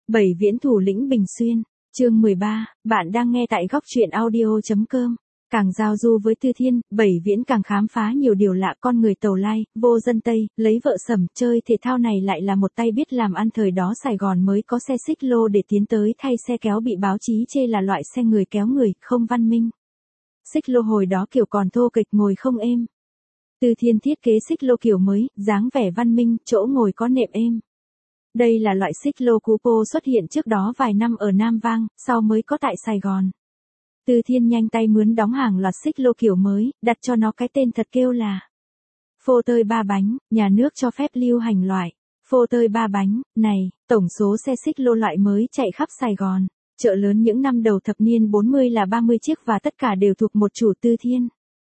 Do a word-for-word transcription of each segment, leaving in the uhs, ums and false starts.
Bảy viễn thủ lĩnh Bình Xuyên, chương mười ba, bạn đang nghe tại góc truyện audio.com. Càng giao du với Tư Thiên, Bảy Viễn càng khám phá nhiều điều lạ, con người Tàu Lai, vô dân Tây, lấy vợ sẩm, chơi thể thao này lại là một tay biết làm ăn. Thời đó Sài Gòn mới có xe xích lô để tiến tới thay xe kéo bị báo chí chê là loại xe người kéo người, không văn minh. Xích lô hồi đó kiểu còn thô kịch, ngồi không êm. Tư Thiên thiết kế xích lô kiểu mới, dáng vẻ văn minh, chỗ ngồi có nệm êm. Đây là loại xích lô coupe xuất hiện trước đó vài năm ở Nam Vang, sau mới có tại Sài Gòn. Tư Thiên nhanh tay mướn đóng hàng loạt xích lô kiểu mới, đặt cho nó cái tên thật kêu là phô tơi ba bánh, nhà nước cho phép lưu hành loại phô tơi ba bánh này. Tổng số xe xích lô loại mới chạy khắp Sài Gòn, chợ lớn những năm đầu thập niên bốn mươi là ba mươi chiếc và tất cả đều thuộc một chủ Tư Thiên.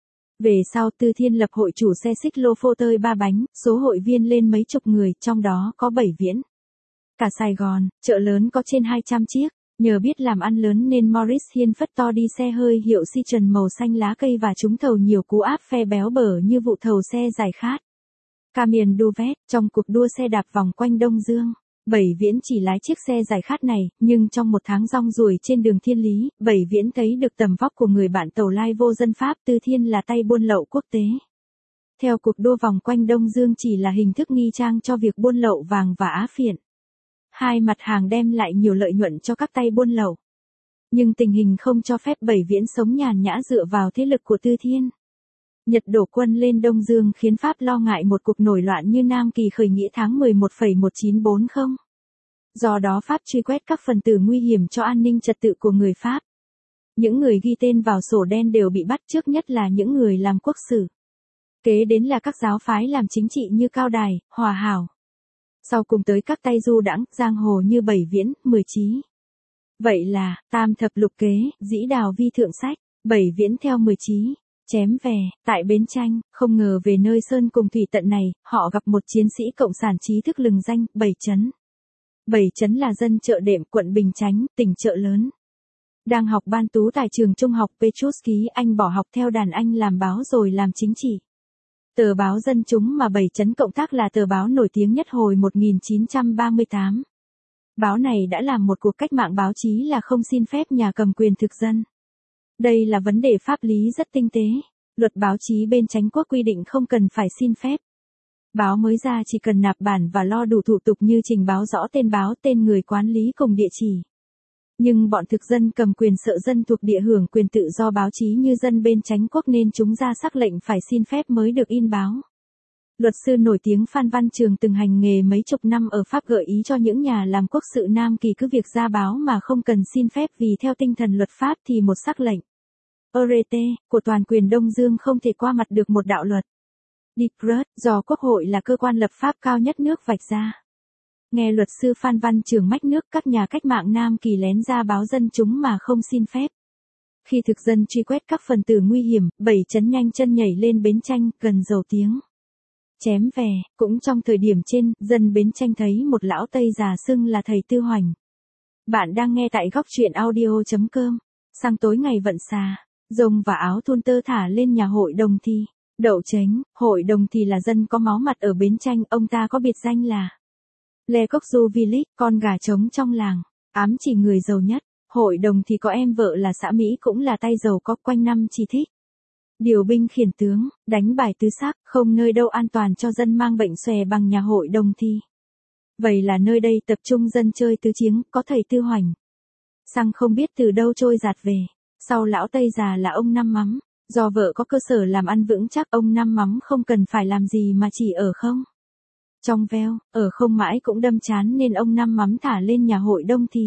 Về sau Tư Thiên lập hội chủ xe xích lô phô tơi ba bánh, số hội viên lên mấy chục người, trong đó có Bảy Viễn. Cả Sài Gòn, chợ lớn có trên hai trăm chiếc. Nhờ biết làm ăn lớn nên Morris Hiên phất to đi xe hơi hiệu Citroen màu xanh lá cây và trúng thầu nhiều cú áp phe béo bở như vụ thầu xe giải khát Camion Duvet. Trong cuộc đua xe đạp vòng quanh Đông Dương, Bảy Viễn chỉ lái chiếc xe giải khát này, nhưng trong một tháng rong ruổi trên đường Thiên Lý, Bảy Viễn thấy được tầm vóc của người bạn Tàu Lai vô dân Pháp Tư Thiên là tay buôn lậu quốc tế. Theo cuộc đua vòng quanh Đông Dương chỉ là hình thức nghi trang cho việc buôn lậu vàng và á phiện. Hai mặt hàng đem lại nhiều lợi nhuận cho các tay buôn lậu. Nhưng tình hình không cho phép Bảy Viễn sống nhàn nhã dựa vào thế lực của Tư Thiên. Nhật đổ quân lên Đông Dương khiến Pháp lo ngại một cuộc nổi loạn như Nam Kỳ khởi nghĩa tháng mười một năm một nghìn chín trăm bốn mươi. Do đó Pháp truy quét các phần tử nguy hiểm cho an ninh trật tự của người Pháp. Những người ghi tên vào sổ đen đều bị bắt, trước nhất là những người làm quốc sử. Kế đến là các giáo phái làm chính trị như Cao Đài, Hòa Hảo. Sau cùng tới các tay du đãng, giang hồ như Bảy Viễn, Mười Chí. Vậy là, tam thập lục kế, dĩ đào vi thượng sách, Bảy Viễn theo Mười Chí, chém về, tại Bến Tranh. Không ngờ về nơi sơn cùng thủy tận này, họ gặp một chiến sĩ cộng sản trí thức lừng danh, Bảy Chấn. Bảy Chấn là dân chợ Đệm, quận Bình Chánh, tỉnh Chợ Lớn. Đang học ban tú tại trường trung học Petruski, anh bỏ học theo đàn anh làm báo rồi làm chính trị. Tờ báo Dân Chúng mà Bảy Chấn cộng tác là tờ báo nổi tiếng nhất hồi một nghìn chín trăm ba mươi tám. Báo này đã làm một cuộc cách mạng báo chí là không xin phép nhà cầm quyền thực dân. Đây là vấn đề pháp lý rất tinh tế. Luật báo chí bên Chánh quốc quy định không cần phải xin phép. Báo mới ra chỉ cần nạp bản và lo đủ thủ tục như trình báo rõ tên báo, tên người quản lý cùng địa chỉ. Nhưng bọn thực dân cầm quyền sợ dân thuộc địa hưởng quyền tự do báo chí như dân bên Chánh quốc nên chúng ra sắc lệnh phải xin phép mới được in báo. Luật sư nổi tiếng Phan Văn Trường từng hành nghề mấy chục năm ở Pháp gợi ý cho những nhà làm quốc sự Nam Kỳ cứ việc ra báo mà không cần xin phép, vì theo tinh thần luật pháp thì một sắc lệnh Arrêté của toàn quyền Đông Dương không thể qua mặt được một đạo luật Decret do Quốc hội là cơ quan lập pháp cao nhất nước vạch ra. Nghe luật sư Phan Văn Trường mách nước, các nhà cách mạng Nam Kỳ lén ra báo Dân Chúng mà không xin phép. Khi thực dân truy quét các phần tử nguy hiểm, Bảy Chấn nhanh chân nhảy lên Bến Tranh, gần Dầu Tiếng. Chém về. Cũng trong thời điểm trên, dân Bến Tranh thấy một lão Tây già xưng là thầy Tư Hoành. Bạn đang nghe tại góc truyện audio.com. Sang tối ngày vận xà, rồng và áo thun tơ thả lên nhà hội đồng thi. Đậu Chánh, hội đồng thì là dân có máu mặt ở Bến Tranh, ông ta có biệt danh là Le Coq du Village, con gà trống trong làng, ám chỉ người giàu nhất. Hội đồng thì có em vợ là xã Mỹ cũng là tay giàu có, quanh năm chỉ thích điều binh khiển tướng, đánh bài tứ sắc, không nơi đâu an toàn cho dân mang bệnh xòe bằng nhà hội đồng thi. Vậy là nơi đây tập trung dân chơi tứ chiếng, có thầy Tư Hoành. Xăng không biết từ đâu trôi giạt về. Sau lão Tây già là ông Năm Mắm. Do vợ có cơ sở làm ăn vững chắc, ông Năm Mắm không cần phải làm gì mà chỉ ở không trong veo, ở không mãi cũng đâm chán nên ông Năm Mắm thả lên nhà hội đông thi.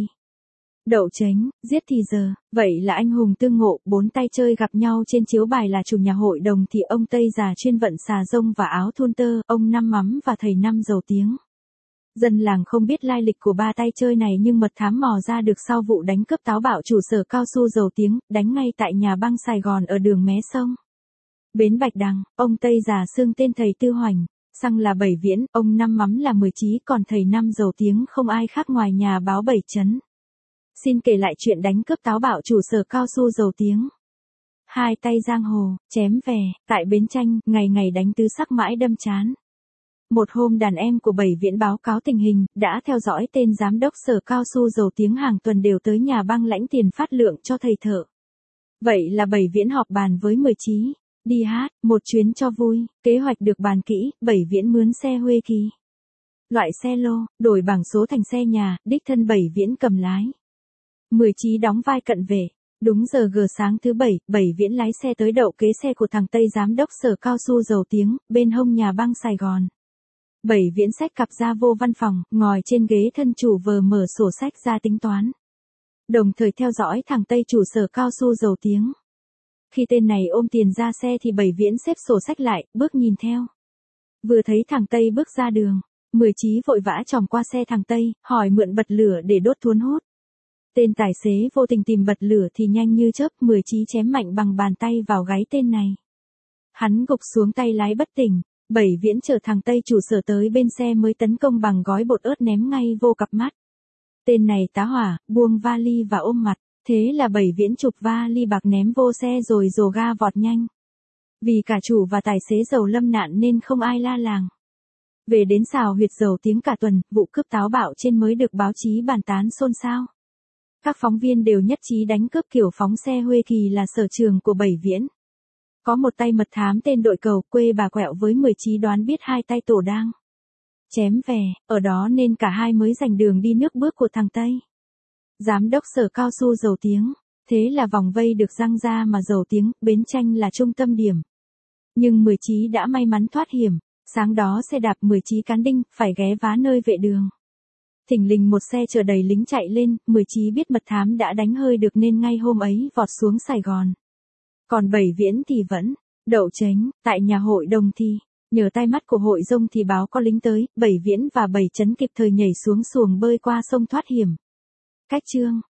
Đậu Chánh, giết thì giờ, vậy là anh hùng tương ngộ, bốn tay chơi gặp nhau trên chiếu bài là chủ nhà hội đồng thì ông Tây già chuyên vận xà rông và áo thun tơ, ông Năm Mắm và thầy Năm Dầu Tiếng. Dân làng không biết lai lịch của ba tay chơi này nhưng mật thám mò ra được sau vụ đánh cướp táo bạo chủ sở cao su Dầu Tiếng, đánh ngay tại nhà băng Sài Gòn ở đường Mé Sông. Bến Bạch Đằng, ông Tây già xưng tên thầy Tư Hoành. Xăng là Bảy Viễn, ông Năm Mắm là Mười Chí, còn thầy Năm Dầu Tiếng không ai khác ngoài nhà báo Bảy Chấn. Xin kể lại chuyện đánh cướp táo bạo chủ sở cao su Dầu Tiếng. Hai tay giang hồ, chém về, tại Bến Tranh, ngày ngày đánh tứ sắc mãi đâm chán. một hôm đàn em của Bảy Viễn báo cáo tình hình, đã theo dõi tên giám đốc sở cao su dầu tiếng hàng tuần đều tới nhà băng lãnh tiền phát lượng cho thầy thợ. Vậy là Bảy Viễn họp bàn với Mười Chí, đi hát, một chuyến cho vui, kế hoạch được bàn kỹ, Bảy Viễn mướn xe Huê Kỳ. Loại xe lô, đổi bảng số thành xe nhà, đích thân Bảy Viễn cầm lái. Mười Chí đóng vai cận vệ. Đúng giờ gờ sáng thứ bảy, Bảy Viễn lái xe tới đậu kế xe của thằng Tây giám đốc sở cao su dầu tiếng, bên hông nhà băng Sài Gòn. Bảy Viễn xách cặp ra vô văn phòng, ngồi trên ghế thân chủ vờ mở sổ sách ra tính toán. Đồng thời theo dõi thằng Tây chủ sở cao su dầu tiếng. Khi tên này ôm tiền ra xe thì Bảy Viễn xếp sổ sách lại, bước nhìn theo. Vừa thấy thằng Tây bước ra đường, Mười Chí vội vã chòng qua xe thằng Tây, hỏi mượn bật lửa để đốt thuốc hút. Tên tài xế vô tình tìm bật lửa thì nhanh như chớp, Mười Chí chém mạnh bằng bàn tay vào gáy tên này. Hắn gục xuống tay lái bất tỉnh, Bảy Viễn chở thằng Tây chủ sở tới bên xe mới tấn công bằng gói bột ớt ném ngay vô cặp mắt. Tên này tá hỏa, buông vali và ôm mặt, thế là Bảy Viễn chụp vali bạc ném vô xe rồi dồ ga vọt nhanh. Vì cả chủ và tài xế dầu lâm nạn nên không ai la làng. Về đến xào huyệt dầu tiếng cả tuần, vụ cướp táo bạo trên mới được báo chí bàn tán xôn xao. Các phóng viên đều nhất trí đánh cướp kiểu phóng xe Huê Kỳ là sở trường của Bảy Viễn. Có một tay mật thám tên Đội Cầu, quê Bà Quẹo với Mười Chí đoán biết hai tay tổ đang chém về, ở đó nên cả hai mới giành đường đi nước bước của thằng Tây. Giám đốc sở cao su dầu tiếng, thế là vòng vây được răng ra mà dầu tiếng, Bến Tranh là trung tâm điểm. Nhưng Mười Chí đã may mắn thoát hiểm, sáng đó xe đạp Mười Chí cán đinh, phải ghé vá nơi vệ đường. Thình lình một xe chở đầy lính chạy lên, Mười Chí biết mật thám đã đánh hơi được nên ngay hôm ấy vọt xuống Sài Gòn. Còn Bảy Viễn thì vẫn đậu chánh, tại nhà hội đồng thì, nhờ tai mắt của hội dông thì báo có lính tới, Bảy Viễn và Bảy Chấn kịp thời nhảy xuống xuồng bơi qua sông thoát hiểm. Cách chương